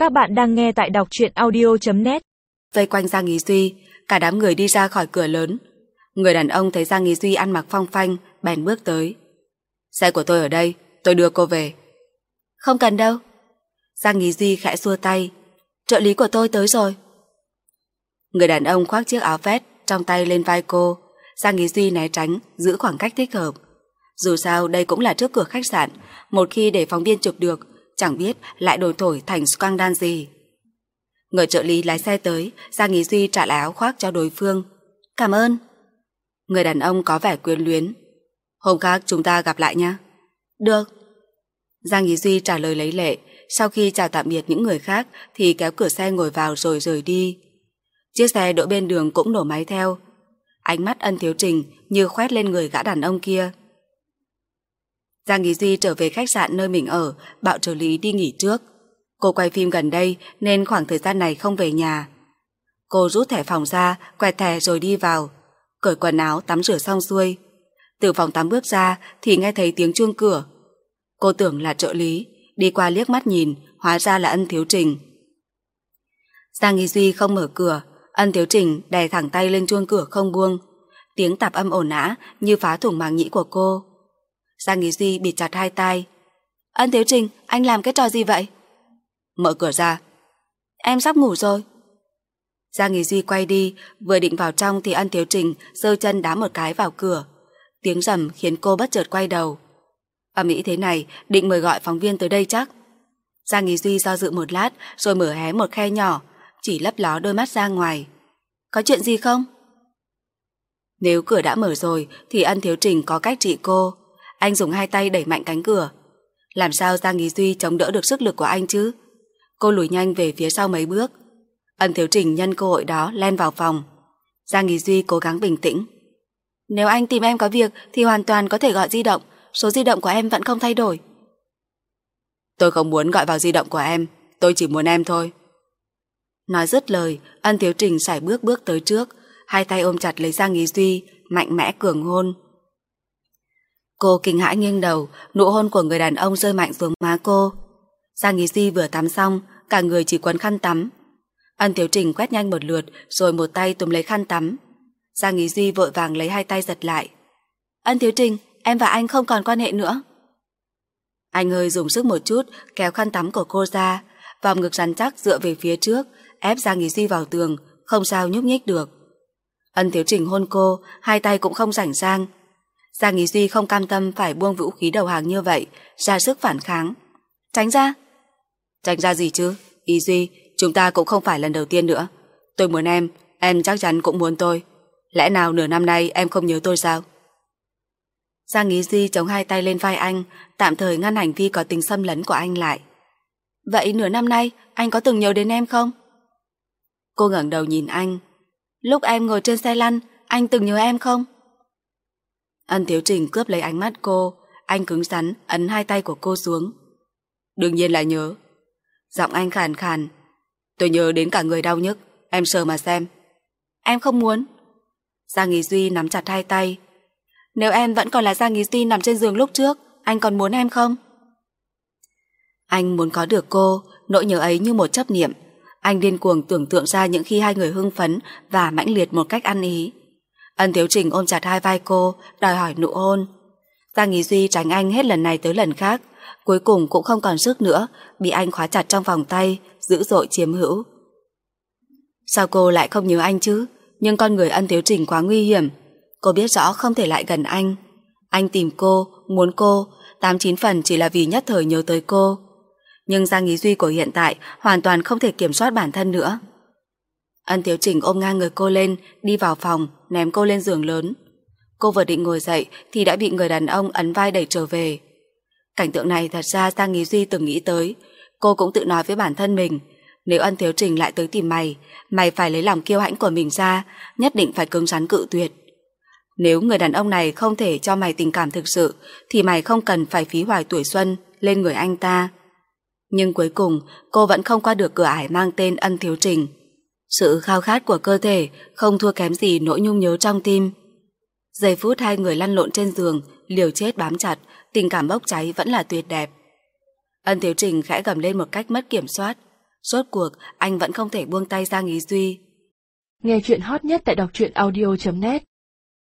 Các bạn đang nghe tại đọc truyện audio.net. Vây quanh Giang Ý Duy, cả đám người đi ra khỏi cửa lớn. Người đàn ông thấy Giang Ý Duy ăn mặc phong phanh, bèn bước tới. Xe của tôi ở đây, tôi đưa cô về. Không cần đâu. Giang Ý Duy khẽ xua tay. Trợ lý của tôi tới rồi. Người đàn ông khoác chiếc áo vest trong tay lên vai cô. Giang Ý Duy né tránh, giữ khoảng cách thích hợp. Dù sao đây cũng là trước cửa khách sạn, một khi để phóng viên chụp được, chẳng biết lại đồn thổi thành scandal gì. Người trợ lý lái xe tới, Giang Ý Duy trả lại áo khoác cho đối phương. Cảm ơn. Người đàn ông có vẻ quyến luyến. Hôm khác chúng ta gặp lại nha. Được. Giang Ý Duy trả lời lấy lệ. Sau khi chào tạm biệt những người khác thì kéo cửa xe ngồi vào rồi rời đi. Chiếc xe đỗ bên đường cũng nổ máy theo. Ánh mắt Ân Thiếu Trình như khoét lên người gã đàn ông kia. Giang Ý Duy trở về khách sạn nơi mình ở, bảo trợ lý đi nghỉ trước. Cô quay phim gần đây nên khoảng thời gian này không về nhà. Cô rút thẻ phòng ra, quẹt thẻ rồi đi vào, cởi quần áo tắm rửa xong xuôi. Từ phòng tắm bước ra thì nghe thấy tiếng chuông cửa. Cô tưởng là trợ lý, đi qua liếc mắt nhìn, hóa ra là Ân Thiếu Trình. Giang Ý Duy không mở cửa, Ân Thiếu Trình đè thẳng tay lên chuông cửa không buông. Tiếng tạp âm ồn ào như phá thủng màng nhĩ của cô. Giang Ý Duy bịt chặt hai tai. Ân Thiếu Trình, anh làm cái trò gì vậy? Mở cửa ra. Em sắp ngủ rồi. Giang Ý Duy quay đi, vừa định vào trong thì Ân Thiếu Trình giơ chân đá một cái vào cửa. Tiếng rầm khiến cô bất chợt quay đầu. Ầm ĩ thế này, định mời gọi phóng viên tới đây chắc. Giang Ý Duy do dự một lát rồi mở hé một khe nhỏ, chỉ lấp ló đôi mắt ra ngoài. Có chuyện gì không? Nếu cửa đã mở rồi thì Ân Thiếu Trình có cách trị cô. Anh dùng hai tay đẩy mạnh cánh cửa. Làm sao Giang Ý Duy chống đỡ được sức lực của anh chứ? Cô lùi nhanh về phía sau mấy bước. Ân Thiếu Trình nhân cơ hội đó len vào phòng. Giang Ý Duy cố gắng bình tĩnh. Nếu anh tìm em có việc thì hoàn toàn có thể gọi di động. Số di động của em vẫn không thay đổi. Tôi không muốn gọi vào di động của em, tôi chỉ muốn em thôi. Nói dứt lời, Ân Thiếu Trình sải bước tới trước, hai tay ôm chặt lấy Giang Ý Duy, mạnh mẽ cường hôn. Cô kinh hãi nghiêng đầu, nụ hôn của người đàn ông rơi mạnh xuống má cô. Giang Ý Duy vừa tắm xong, cả người chỉ quấn khăn tắm. Ân Thiếu Trình quét nhanh một lượt rồi một tay túm lấy khăn tắm. Giang Ý Duy vội vàng lấy hai tay giật lại. Ân Thiếu Trình, em và anh không còn quan hệ nữa. Anh hơi dùng sức một chút, kéo khăn tắm của cô ra, vòng ngực rắn chắc dựa về phía trước, ép Giang Ý Duy vào tường, không sao nhúc nhích được. Ân Thiếu Trình hôn cô, hai tay cũng không rảnh sang. Giang Ý Duy không cam tâm phải buông vũ khí đầu hàng như vậy, ra sức phản kháng. Tránh ra. Tránh ra gì chứ? Ý Duy, chúng ta cũng không phải lần đầu tiên nữa. Tôi muốn em chắc chắn cũng muốn tôi. Lẽ nào nửa năm nay em không nhớ tôi sao? Giang Ý Duy chống hai tay lên vai anh, tạm thời ngăn hành vi có tính xâm lấn của anh lại. Vậy nửa năm nay anh có từng nhớ đến em không? Cô ngẩng đầu nhìn anh. Lúc em ngồi trên xe lăn, anh từng nhớ em không? Ân Thiếu Trình cướp lấy ánh mắt cô, anh cứng rắn ấn hai tay của cô xuống. Đương nhiên là nhớ. Giọng anh khàn khàn. Tôi nhớ đến cả người đau nhức, em sờ mà xem. Em không muốn. Giang Ý Duy nắm chặt hai tay. Nếu em vẫn còn là Giang Ý Duy nằm trên giường lúc trước, anh còn muốn em không? Anh muốn có được cô, nỗi nhớ ấy như một chấp niệm. Anh điên cuồng tưởng tượng ra những khi hai người hưng phấn và mãnh liệt một cách ăn ý. Ân Thiếu Trình ôm chặt hai vai cô, đòi hỏi nụ hôn. Giang Ý Duy tránh anh hết lần này tới lần khác, cuối cùng cũng không còn sức nữa, bị anh khóa chặt trong vòng tay, dữ dội chiếm hữu. Sao cô lại không nhớ anh chứ? Nhưng con người Ân Thiếu Trình quá nguy hiểm. Cô biết rõ không thể lại gần anh. Anh tìm cô, muốn cô, 89 phần chỉ là vì nhất thời nhớ tới cô. Nhưng Giang Ý Duy của hiện tại hoàn toàn không thể kiểm soát bản thân nữa. Ân Thiếu Trình ôm ngang người cô lên, đi vào phòng, ném cô lên giường lớn. Cô vừa định ngồi dậy thì đã bị người đàn ông ấn vai đẩy trở về. Cảnh tượng này thật ra Giang Ý Duy từng nghĩ tới. Cô cũng tự nói với bản thân mình, nếu Ân Thiếu Trình lại tới tìm mày phải lấy lòng kiêu hãnh của mình ra, nhất định phải cứng rắn cự tuyệt. Nếu người đàn ông này không thể cho mày tình cảm thực sự thì mày không cần phải phí hoài tuổi xuân lên người anh ta. Nhưng cuối cùng cô vẫn không qua được cửa ải mang tên Ân Thiếu Trình. Sự khao khát của cơ thể không thua kém gì nỗi nhung nhớ trong tim. Giây phút hai người lăn lộn trên giường, liều chết bám chặt, tình cảm bốc cháy vẫn là tuyệt đẹp. Ân Thiếu Trình khẽ gầm lên một cách mất kiểm soát. Rốt cuộc, anh vẫn không thể buông tay Giang Ý Duy. Nghe chuyện hot nhất tại đọc truyện audio.net